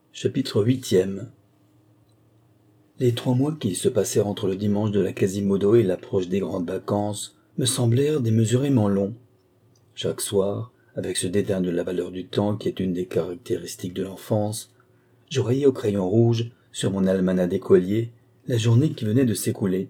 Chapitre 8e. Les 3 mois qui se passèrent entre le dimanche de la Quasimodo et l'approche des grandes vacances me semblèrent démesurément longs. Chaque soir, avec ce dédain de la valeur du temps qui est une des caractéristiques de l'enfance, je rayais au crayon rouge, sur mon almanach d'écolier, la journée qui venait de s'écouler.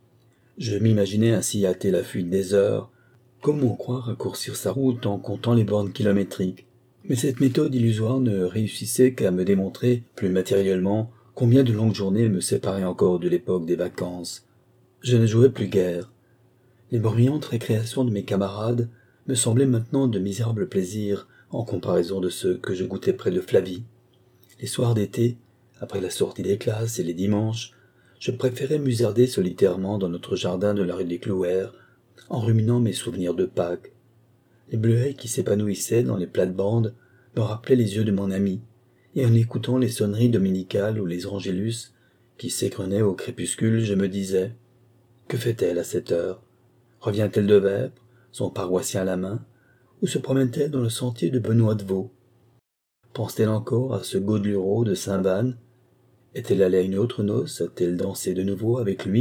Je m'imaginais ainsi hâter la fuite des heures. Comment croire raccourcir sa route en comptant les bornes kilométriques? Mais cette méthode illusoire ne réussissait qu'à me démontrer, plus matériellement, combien de longues journées me séparaient encore de l'époque des vacances. Je ne jouais plus guère. Les bruyantes récréations de mes camarades me semblaient maintenant de misérables plaisirs en comparaison de ceux que je goûtais près de Flavie. Les soirs d'été, après la sortie des classes et les dimanches, je préférais musarder solitairement dans notre jardin de la rue des Clouères, en ruminant mes souvenirs de Pâques. Les bleuets qui s'épanouissaient dans les plates-bandes me rappelaient les yeux de mon ami, et en écoutant les sonneries dominicales ou les angélus qui s'égrenaient au crépuscule, je me disais « Que fait-elle à cette heure? Revient-elle de Vêpres, son paroissien à la main, ou se promène-t-elle dans le sentier de Benoît de Vaux? Pense-t-elle encore à ce Godelureau de Saint-Vanne? Est-elle allée à une autre noce? A-t-elle dansé de nouveau avec lui ?»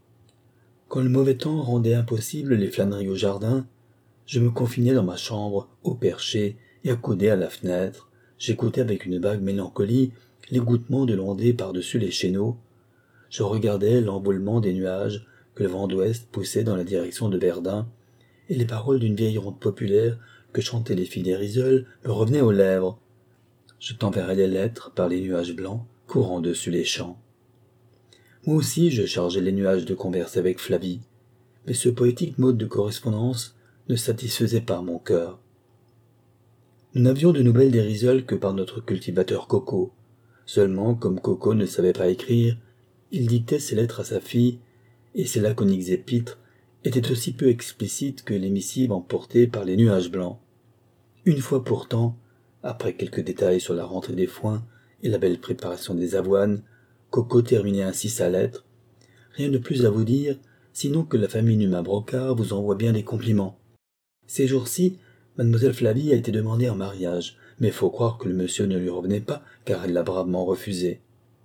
Quand le mauvais temps rendait impossible les flâneries au jardin, je me confinais dans ma chambre, au perché et accoudé à la fenêtre. J'écoutais avec une vague mélancolie l'égouttement de l'ondée par-dessus les chéneaux. Je regardais l'envoulement des nuages que le vent d'ouest poussait dans la direction de Verdun, et les paroles d'une vieille ronde populaire que chantaient les filles des Risoles me revenaient aux lèvres. Je t'enverrai des lettres par les nuages blancs courant dessus les champs. Moi aussi je chargeais les nuages de converser avec Flavie, mais ce poétique mode de correspondance ne satisfaisait pas mon cœur. Nous n'avions de nouvelles des Risoles que par notre cultivateur Coco. Seulement, comme Coco ne savait pas écrire, il dictait ses lettres à sa fille, et ses laconiques épîtres étaient aussi peu explicites que les missives emportées par les nuages blancs. Une fois pourtant, après quelques détails sur la rentrée des foins et la belle préparation des avoines, Coco terminait ainsi sa lettre. « Rien de plus à vous dire, sinon que la famille Numa-Brocard vous envoie bien des compliments. Ces jours-ci, mademoiselle Flavie a été demandée en mariage, mais faut croire que le monsieur ne lui revenait pas, car elle l'a bravement refusé. »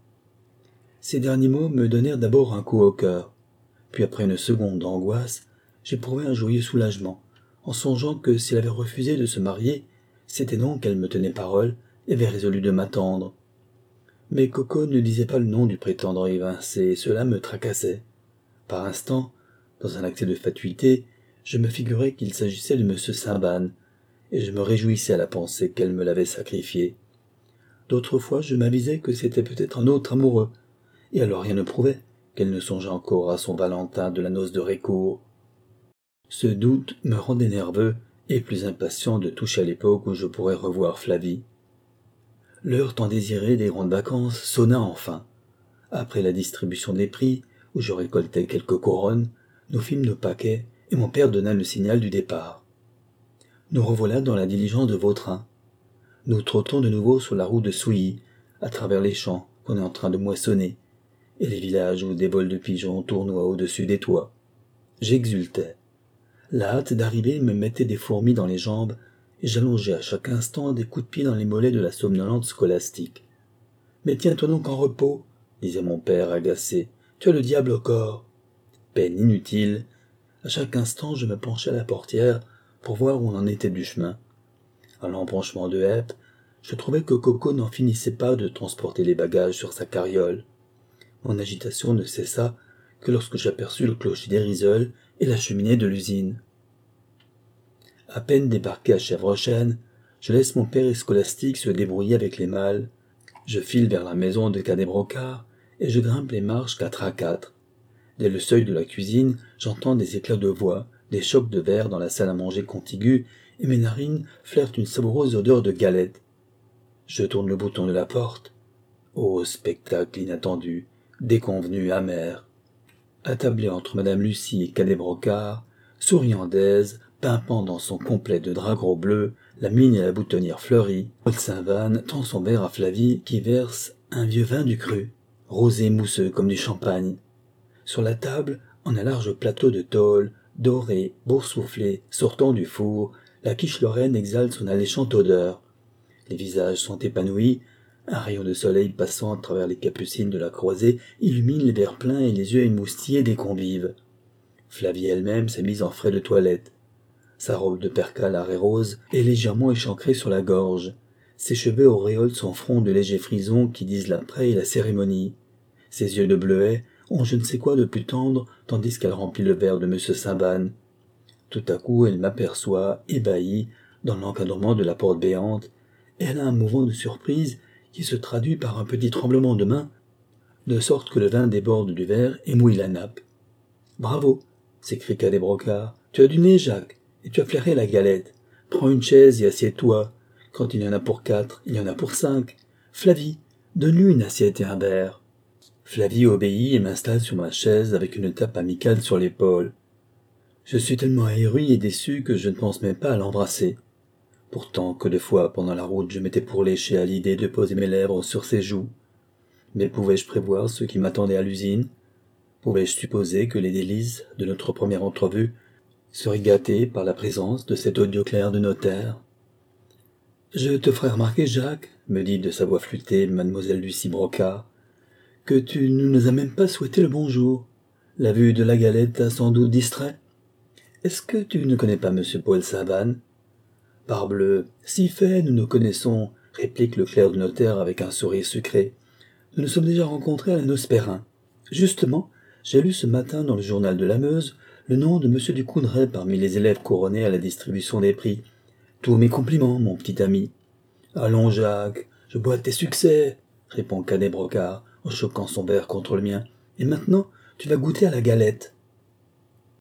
Ces derniers mots me donnèrent d'abord un coup au cœur, puis après une seconde d'angoisse, j'éprouvai un joyeux soulagement, en songeant que s'il avait refusé de se marier, c'était donc qu'elle me tenait parole et avait résolu de m'attendre. Mais Coco ne disait pas le nom du prétendant évincé, et cela me tracassait. Par instant, dans un accès de fatuité, je me figurais qu'il s'agissait de M. Saint-Vanne, et je me réjouissais à la pensée qu'elle me l'avait sacrifié. D'autres fois, je m'avisais que c'était peut-être un autre amoureux, et alors rien ne prouvait qu'elle ne songeait encore à son Valentin de la noce de Récourt. Ce doute me rendait nerveux et plus impatient de toucher à l'époque où je pourrais revoir Flavie. L'heure tant désirée des grandes vacances sonna enfin. Après la distribution des prix, où je récoltais quelques couronnes, nous fîmes nos paquets et mon père donna le signal du départ. Nous revoilà dans la diligence de Vautrin. Nous trottons de nouveau sur la route de Souilly, à travers les champs qu'on est en train de moissonner, et les villages où des vols de pigeons tournoient au-dessus des toits. J'exultais. La hâte d'arriver me mettait des fourmis dans les jambes, et j'allongeais à chaque instant des coups de pied dans les mollets de la somnolente scolastique. « Mais tiens-toi donc en repos, » disait mon père agacé, « tu as le diable au corps. » Peine inutile. À chaque instant, je me penchais à la portière pour voir où on en était du chemin. À l'embranchement de Heppe, je trouvais que Coco n'en finissait pas de transporter les bagages sur sa carriole. Mon agitation ne cessa que lorsque j'aperçus le clocher des Risoles et la cheminée de l'usine. À peine débarqué à Chèvrechêne, je laisse mon père et Scolastique se débrouiller avec les malles. Je file vers la maison de Cadet-Brocard et je grimpe les marches 4 à 4. Dès le seuil de la cuisine, j'entends des éclats de voix, des chocs de verre dans la salle à manger contiguë, et mes narines flirtent une savoureuse odeur de galette. Je tourne le bouton de la porte. Oh, spectacle inattendu, déconvenu, amer. Attablée entre madame Lucie et Cadet-Brocard, souriandaise, pimpant dans son complet de drap gros bleu, la mine et la boutonnière fleurie, Paul Saint-Vanne tend son verre à Flavie qui verse un vieux vin du cru, rosé mousseux comme du champagne. Sur la table, en un large plateau de tôle, doré, boursouflé, sortant du four, la quiche lorraine exhale son alléchante odeur. Les visages sont épanouis, Un rayon de soleil passant à travers les capucines de la croisée illumine les verres pleins et les yeux émoustillés des convives. Flavie elle-même s'est mise en frais de toilette. Sa robe de percale à raies roses est légèrement échancrée sur la gorge. Ses cheveux auréolent son front de légers frisons qui disent l'après et la cérémonie. Ses yeux de bleuet ont je ne sais quoi de plus tendre tandis qu'elle remplit le verre de M. Saint-Ban. Tout à coup, elle m'aperçoit, ébahie, dans l'encadrement de la porte béante, et elle a un mouvement de surprise qui se traduit par un petit tremblement de main, de sorte que le vin déborde du verre et mouille la nappe. « Bravo !» s'écrie Cadet Brocard. « Tu as du nez, Jacques, et tu as flairé la galette. Prends une chaise et assieds-toi. Quand il y en a pour 4, il y en a pour 5. Flavie, donne-lui une assiette et un verre. » Flavie obéit et m'installe sur ma chaise avec une tape amicale sur l'épaule. Je suis tellement ahuri et déçu que je ne pense même pas à l'embrasser. Pourtant, que de fois, pendant la route, je m'étais pourléché à l'idée de poser mes lèvres sur ses joues. Mais pouvais-je prévoir ce qui m'attendait à l'usine? Pouvais-je supposer que les délices de notre première entrevue seraient gâtées par la présence de cet audio clair de notaire? « Je te ferai remarquer, Jacques, me dit de sa voix flûtée mademoiselle Lucie Brocard, que tu ne nous as même pas souhaité le bonjour. La vue de la galette t'a sans doute distrait. Est-ce que tu ne connais pas M. Paul Saint-Ban? Parbleu, si fait, nous nous connaissons, réplique le clerc de notaire avec un sourire sucré. Nous nous sommes déjà rencontrés à la noce Perrin. Justement, j'ai lu ce matin dans le journal de la Meuse le nom de M. Ducoudray parmi les élèves couronnés à la distribution des prix. Tous mes compliments, mon petit ami. Allons, Jacques, je bois tes succès, répond Cadet Brocard, en choquant son verre contre le mien. Et maintenant, tu vas goûter à la galette.